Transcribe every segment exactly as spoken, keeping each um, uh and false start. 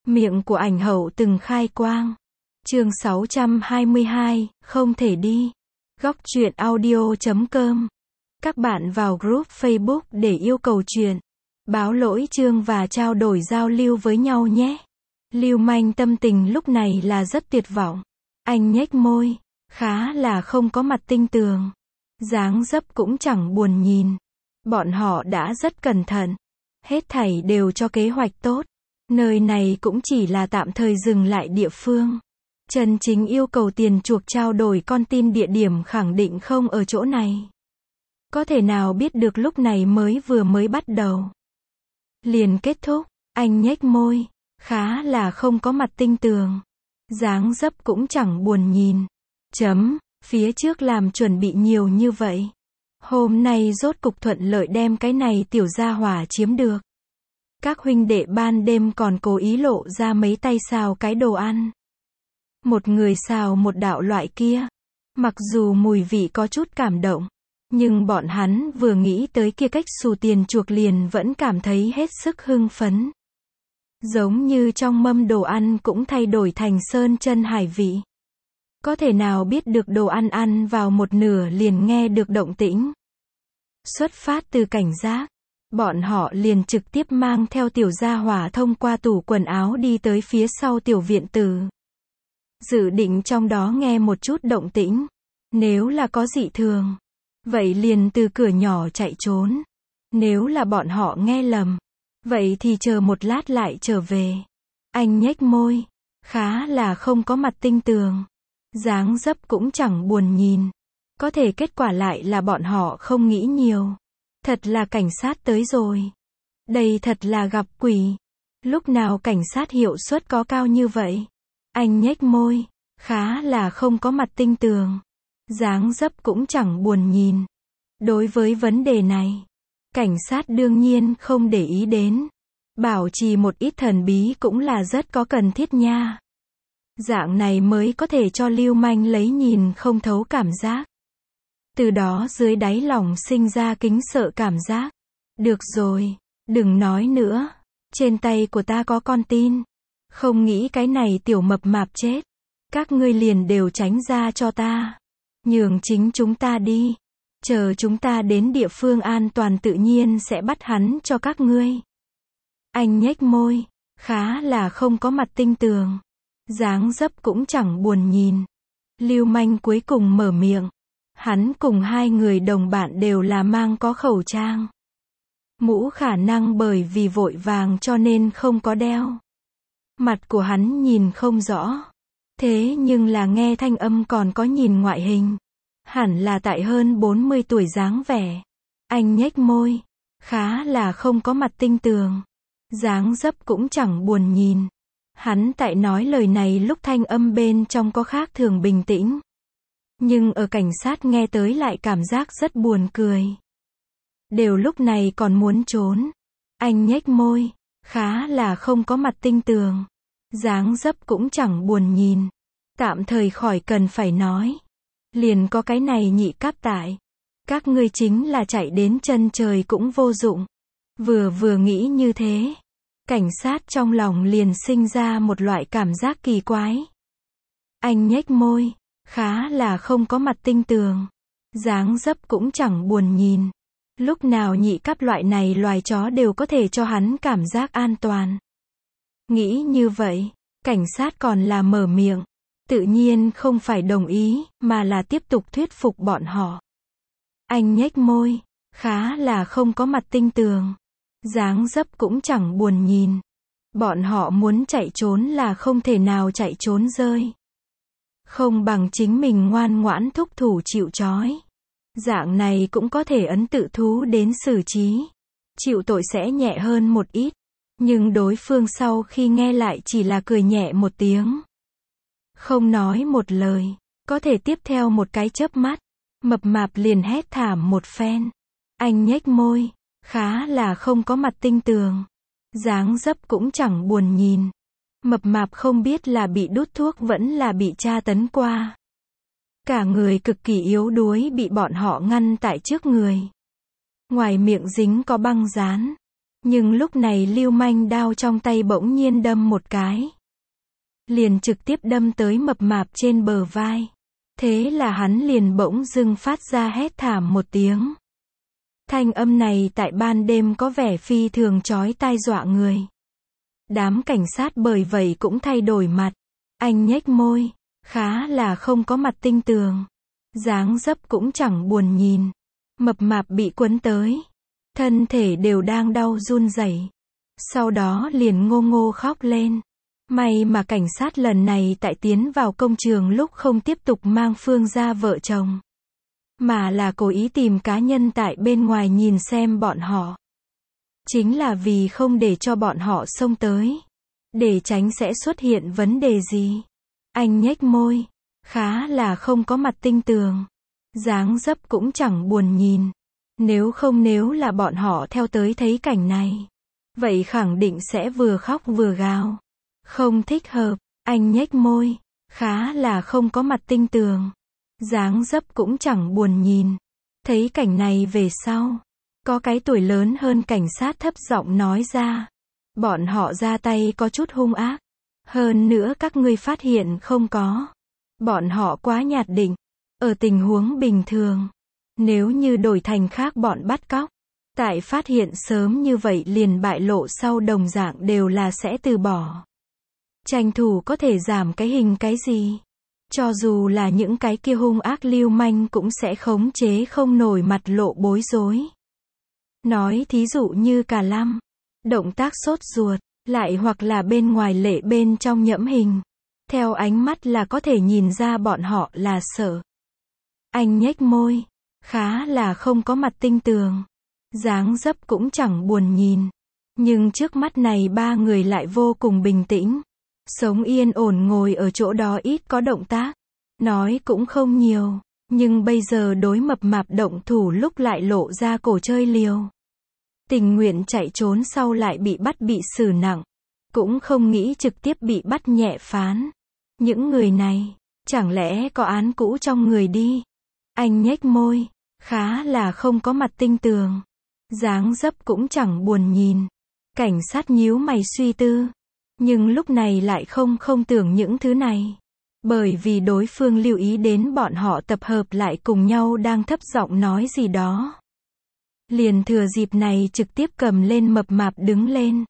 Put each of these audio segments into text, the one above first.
Miệng của ảnh hậu từng khai quang. Chương sáu trăm hai mươi hai, không thể đi. Góc truyện audio chấm com. Các bạn vào group Facebook để yêu cầu truyện, báo lỗi chương và trao đổi giao lưu với nhau nhé. Lưu Manh tâm tình lúc này là rất tuyệt vọng. Anh nhếch môi, khá là không có mặt tinh tường. Dáng dấp cũng chẳng buồn nhìn. Bọn họ đã rất cẩn thận. Hết thảy đều cho kế hoạch tốt. Nơi này cũng chỉ là tạm thời dừng lại địa phương. Chân chính yêu cầu tiền chuộc trao đổi con tin địa điểm khẳng định không ở chỗ này. Có thể nào biết được lúc này mới vừa mới bắt đầu. Liền kết thúc, anh nhếch môi, khá là không có mặt tinh tường. Dáng dấp cũng chẳng buồn nhìn. Chấm, phía trước làm chuẩn bị nhiều như vậy. Hôm nay rốt cục thuận lợi đem cái này tiểu gia hỏa chiếm được. Các huynh đệ ban đêm còn cố ý lộ ra mấy tay xào cái đồ ăn. Một người xào một đạo loại kia. Mặc dù mùi vị có chút cảm động, nhưng bọn hắn vừa nghĩ tới kia cách xù tiền chuộc liền vẫn cảm thấy hết sức hưng phấn. Giống như trong mâm đồ ăn cũng thay đổi thành sơn chân hải vị. Có thể nào biết được đồ ăn ăn vào một nửa liền nghe được động tĩnh. Xuất phát từ cảnh giác, bọn họ liền trực tiếp mang theo tiểu gia hỏa thông qua tủ quần áo đi tới phía sau tiểu viện tử. Dự định trong đó nghe một chút động tĩnh. Nếu là có dị thường, vậy liền từ cửa nhỏ chạy trốn. Nếu là bọn họ nghe lầm, vậy thì chờ một lát lại trở về. Anh nhếch môi, khá là không có mặt tinh tường. Dáng dấp cũng chẳng buồn nhìn. Có thể kết quả lại là bọn họ không nghĩ nhiều. Thật là cảnh sát tới rồi. Đây thật là gặp quỷ. Lúc nào cảnh sát hiệu suất có cao như vậy? Anh nhếch môi, khá là không có mặt tinh tường. Dáng dấp cũng chẳng buồn nhìn. Đối với vấn đề này, cảnh sát đương nhiên không để ý đến. Bảo trì một ít thần bí cũng là rất có cần thiết nha. Dạng này mới có thể cho Lưu Manh lấy nhìn không thấu cảm giác. Từ đó dưới đáy lòng sinh ra kính sợ cảm giác. Được rồi, đừng nói nữa. Trên tay của ta có con tin. Không nghĩ cái này tiểu mập mạp chết. Các ngươi liền đều tránh ra cho ta. Nhường chính chúng ta đi. Chờ chúng ta đến địa phương an toàn tự nhiên sẽ bắt hắn cho các ngươi. Anh nhếch môi, khá là không có mặt tinh tường. Dáng dấp cũng chẳng buồn nhìn. Lưu Manh cuối cùng mở miệng. Hắn cùng hai người đồng bạn đều là mang có khẩu trang. Mũ khả năng bởi vì vội vàng cho nên không có đeo. Mặt của hắn nhìn không rõ. Thế nhưng là nghe thanh âm còn có nhìn ngoại hình. Hẳn là tại hơn bốn mươi tuổi dáng vẻ. Anh nhếch môi, khá là không có mặt tinh tường. Dáng dấp cũng chẳng buồn nhìn. Hắn tại nói lời này lúc thanh âm bên trong có khác thường bình tĩnh. Nhưng ở cảnh sát nghe tới lại cảm giác rất buồn cười. Đều lúc này còn muốn trốn. Anh nhếch môi, khá là không có mặt tinh tường. Dáng dấp cũng chẳng buồn nhìn. Tạm thời khỏi cần phải nói. Liền có cái này nhị cáp tại. Các ngươi chính là chạy đến chân trời cũng vô dụng. Vừa vừa nghĩ như thế. Cảnh sát trong lòng liền sinh ra một loại cảm giác kỳ quái. Anh nhếch môi, khá là không có mặt tinh tường. Dáng dấp cũng chẳng buồn nhìn. Lúc nào nhị cáp loại này loài chó đều có thể cho hắn cảm giác an toàn. Nghĩ như vậy, cảnh sát còn là mở miệng. Tự nhiên không phải đồng ý, mà là tiếp tục thuyết phục bọn họ. Anh nhếch môi, khá là không có mặt tinh tường. Dáng dấp cũng chẳng buồn nhìn. Bọn họ muốn chạy trốn là không thể nào chạy trốn rơi. Không bằng chính mình ngoan ngoãn thúc thủ chịu trói. Dạng này cũng có thể ấn tự thú đến xử trí. Chịu tội sẽ nhẹ hơn một ít. Nhưng đối phương sau khi nghe lại chỉ là cười nhẹ một tiếng. Không nói một lời. Có thể tiếp theo một cái chớp mắt. Mập mạp liền hét thảm một phen. Anh nhếch môi, khá là không có mặt tinh tường. Dáng dấp cũng chẳng buồn nhìn. Mập mạp không biết là bị đút thuốc vẫn là bị tra tấn qua. Cả người cực kỳ yếu đuối bị bọn họ ngăn tại trước người. Ngoài miệng dính có băng dán. Nhưng lúc này lưu manh đao trong tay bỗng nhiên đâm một cái. Liền trực tiếp đâm tới mập mạp trên bờ vai. Thế là hắn liền bỗng dưng phát ra hét thảm một tiếng. Thanh âm này tại ban đêm có vẻ phi thường chói tai dọa người. Đám cảnh sát bởi vậy cũng thay đổi mặt. Anh nhếch môi, khá là không có mặt tinh tường. Dáng dấp cũng chẳng buồn nhìn. Mập mạp bị quấn tới. Thân thể đều đang đau run rẩy. Sau đó liền ngô ngô khóc lên. May mà cảnh sát lần này tại tiến vào công trường lúc không tiếp tục mang Phương ra vợ chồng. Mà là cố ý tìm cá nhân tại bên ngoài nhìn xem bọn họ. Chính là vì không để cho bọn họ xông tới. Để tránh sẽ xuất hiện vấn đề gì. Anh nhếch môi. Khá là không có mặt tinh tường. Dáng dấp cũng chẳng buồn nhìn. Nếu không nếu là bọn họ theo tới thấy cảnh này. Vậy khẳng định sẽ vừa khóc vừa gào. Không thích hợp. Anh nhếch môi. Khá là không có mặt tinh tường. Dáng dấp cũng chẳng buồn nhìn. Thấy cảnh này về sau. Có cái tuổi lớn hơn cảnh sát thấp giọng nói ra. Bọn họ ra tay có chút hung ác. Hơn nữa các ngươi phát hiện không có. Bọn họ quá nhạt định. Ở tình huống bình thường. Nếu như đổi thành khác bọn bắt cóc. Tại phát hiện sớm như vậy liền bại lộ sau đồng dạng đều là sẽ từ bỏ. Tranh thủ có thể giảm cái hình cái gì. Cho dù là những cái kia hung ác lưu manh cũng sẽ khống chế không nổi mặt lộ bối rối. Nói thí dụ như Cả Lăm. Động tác sốt ruột. Lại hoặc là bên ngoài lệ bên trong nhẫm hình. Theo ánh mắt là có thể nhìn ra bọn họ là sợ. Anh nhếch môi. Khá là không có mặt tinh tường. Dáng dấp cũng chẳng buồn nhìn. Nhưng trước mắt này ba người lại vô cùng bình tĩnh. Sống yên ổn ngồi ở chỗ đó ít có động tác. Nói cũng không nhiều. Nhưng bây giờ đối mập mạp động thủ lúc lại lộ ra cổ chơi liều. Tình nguyện chạy trốn sau lại bị bắt bị xử nặng. Cũng không nghĩ trực tiếp bị bắt nhẹ phán. Những người này, chẳng lẽ có án cũ trong người đi. Anh nhếch môi. Khá là không có mặt tinh tường. Dáng dấp cũng chẳng buồn nhìn. Cảnh sát nhíu mày suy tư. Nhưng lúc này lại không không tưởng những thứ này. Bởi vì đối phương lưu ý đến bọn họ tập hợp lại cùng nhau đang thấp giọng nói gì đó. Liền thừa dịp này trực tiếp cầm lên mập mạp đứng lên.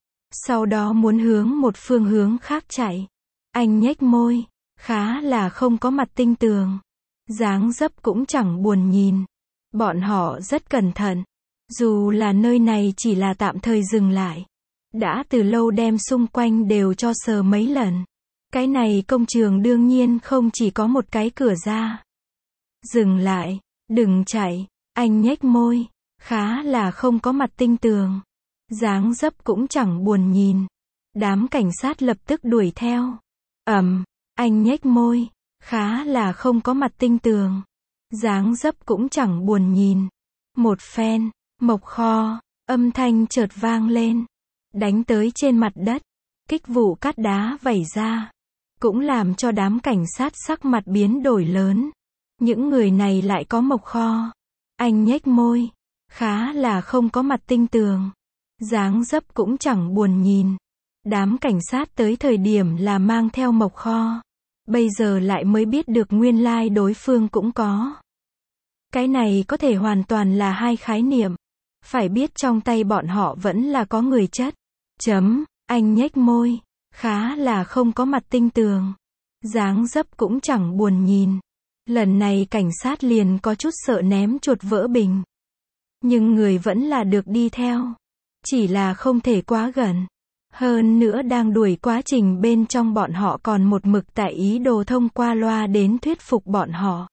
Sau đó muốn hướng một phương hướng khác chạy. Anh nhếch môi. Khá là không có mặt tinh tường. Dáng dấp cũng chẳng buồn nhìn. Bọn họ rất cẩn thận. Dù là nơi này chỉ là tạm thời dừng lại. Đã từ lâu đem xung quanh đều cho sờ mấy lần. Cái này công trường đương nhiên không chỉ có một cái cửa ra. Dừng lại. Đừng chạy. Anh nhếch môi. Khá là không có mặt tinh tường. Dáng dấp cũng chẳng buồn nhìn. Đám cảnh sát lập tức đuổi theo. Ầm. Anh nhếch môi. Khá là không có mặt tinh tường. Dáng dấp cũng chẳng buồn nhìn. Một phen. Mộc kho. Âm thanh chợt vang lên. Đánh tới trên mặt đất. Kích vụ cát đá vẩy ra. Cũng làm cho đám cảnh sát sắc mặt biến đổi lớn. Những người này lại có mộc kho. Anh nhếch môi. Khá là không có mặt tinh tường. Dáng dấp cũng chẳng buồn nhìn. Đám cảnh sát tới thời điểm là mang theo mộc kho. Bây giờ lại mới biết được nguyên lai đối phương cũng có. Cái này có thể hoàn toàn là hai khái niệm. Phải biết trong tay bọn họ vẫn là có người chất. Chấm. Anh nhếch môi. Khá là không có mặt tinh tường. Dáng dấp cũng chẳng buồn nhìn. Lần này cảnh sát liền có chút sợ ném chuột vỡ bình. Nhưng người vẫn là được đi theo. Chỉ là không thể quá gần. Hơn nữa đang đuổi quá trình bên trong bọn họ còn một mực tại ý đồ thông qua loa đến thuyết phục bọn họ.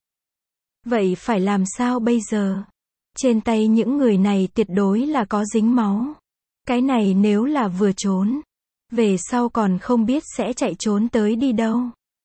Vậy phải làm sao bây giờ? Trên tay những người này tuyệt đối là có dính máu. Cái này nếu là vừa trốn. Về sau còn không biết sẽ chạy trốn tới đi đâu.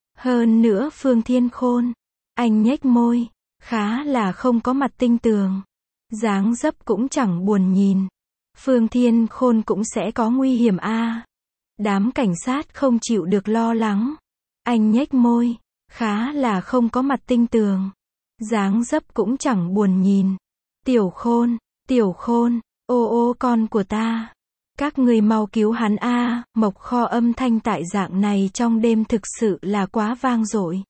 Hơn nữa Phương Thiên Khôn. Anh nhếch môi. Khá là không có mặt tinh tường. Dáng dấp cũng chẳng buồn nhìn. Phương Thiên Khôn cũng sẽ có nguy hiểm a. À. Đám cảnh sát không chịu được lo lắng. Anh nhếch môi. Khá là không có mặt tinh tường. Dáng dấp cũng chẳng buồn nhìn. Tiểu Khôn. Tiểu Khôn. Ô ô con của ta. Các người mau cứu hắn a, Mộc Kho âm thanh tại dạng này trong đêm thực sự là quá vang dội.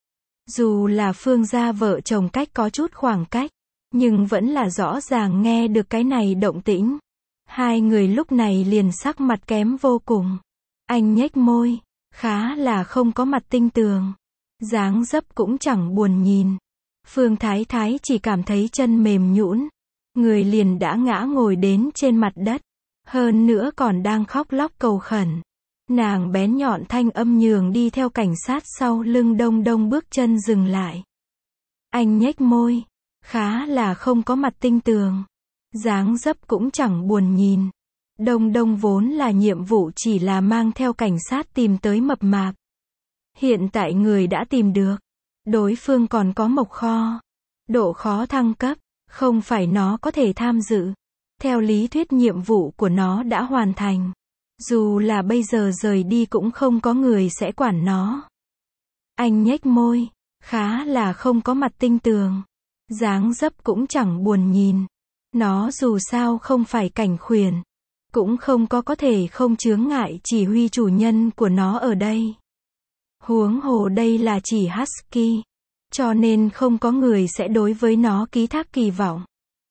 Dù là Phương gia vợ chồng cách có chút khoảng cách, nhưng vẫn là rõ ràng nghe được cái này động tĩnh. Hai người lúc này liền sắc mặt kém vô cùng. Anh nhếch môi, khá là không có mặt tinh tường. Dáng dấp cũng chẳng buồn nhìn. Phương Thái Thái chỉ cảm thấy chân mềm nhũn, người liền đã ngã ngồi đến trên mặt đất. Hơn nữa còn đang khóc lóc cầu khẩn. Nàng bén nhọn thanh âm nhường đi theo cảnh sát sau lưng Đông Đông bước chân dừng lại. Anh nhếch môi, khá là không có mặt tinh tường. Dáng dấp cũng chẳng buồn nhìn. Đông Đông vốn là nhiệm vụ chỉ là mang theo cảnh sát tìm tới mập mạp. Hiện tại người đã tìm được. Đối phương còn có Mộc Kho. Độ khó thăng cấp, không phải nó có thể tham dự. Theo lý thuyết nhiệm vụ của nó đã hoàn thành. Dù là bây giờ rời đi cũng không có người sẽ quản nó. Anh nhếch môi, khá là không có mặt tinh tường. Dáng dấp cũng chẳng buồn nhìn. Nó dù sao không phải cảnh khuyển. Cũng không có có thể không chướng ngại chỉ huy chủ nhân của nó ở đây. Huống hồ đây là chỉ Husky. Cho nên không có người sẽ đối với nó ký thác kỳ vọng.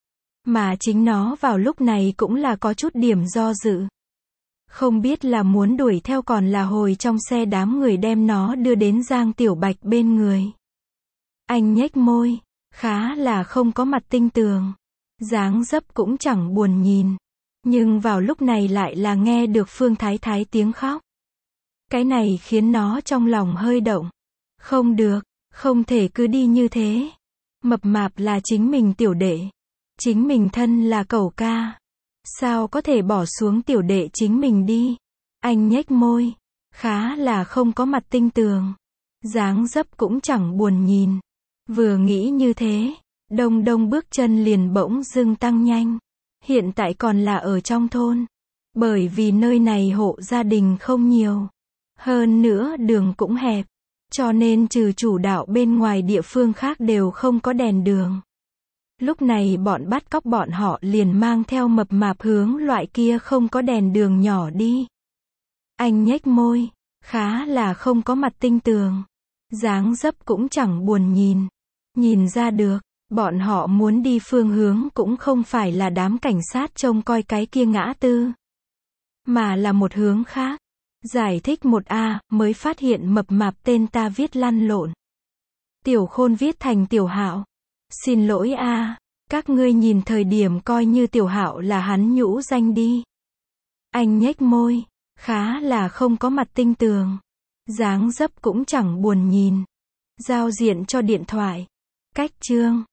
Mà chính nó vào lúc này cũng là có chút điểm do dự. Không biết là muốn đuổi theo còn là hồi trong xe đám người đem nó đưa đến Giang Tiểu Bạch bên người. Anh nhếch môi, khá là không có mặt tinh tường. Dáng dấp cũng chẳng buồn nhìn. Nhưng vào lúc này lại là nghe được Phương Thái Thái tiếng khóc. Cái này khiến nó trong lòng hơi động. Không được, không thể cứ đi như thế. Mập mạp là chính mình tiểu đệ. Chính mình thân là cẩu ca. Sao có thể bỏ xuống tiểu đệ chính mình đi? Anh nhếch môi, khá là không có mặt tinh tường. Dáng dấp cũng chẳng buồn nhìn. Vừa nghĩ như thế, Đông Đông bước chân liền bỗng dưng tăng nhanh. Hiện tại còn là ở trong thôn. Bởi vì nơi này hộ gia đình không nhiều. Hơn nữa đường cũng hẹp. Cho nên trừ chủ đạo bên ngoài địa phương khác đều không có đèn đường. Lúc này bọn bắt cóc bọn họ liền mang theo mập mạp hướng loại kia không có đèn đường nhỏ đi. Anh nhếch môi, khá là không có mặt tinh tường. Dáng dấp cũng chẳng buồn nhìn. Nhìn ra được, bọn họ muốn đi phương hướng cũng không phải là đám cảnh sát trông coi cái kia ngã tư. Mà là một hướng khác. Giải thích một A, mới phát hiện mập mạp tên ta viết lăn lộn. Tiểu Khôn viết thành Tiểu Hạo. Xin lỗi a, các ngươi nhìn thời điểm coi như Tiểu Hạo là hắn nhũ danh đi. Anh nhếch môi, khá là không có mặt tinh tường. Dáng dấp cũng chẳng buồn nhìn. Giao diện cho điện thoại. Cách chương.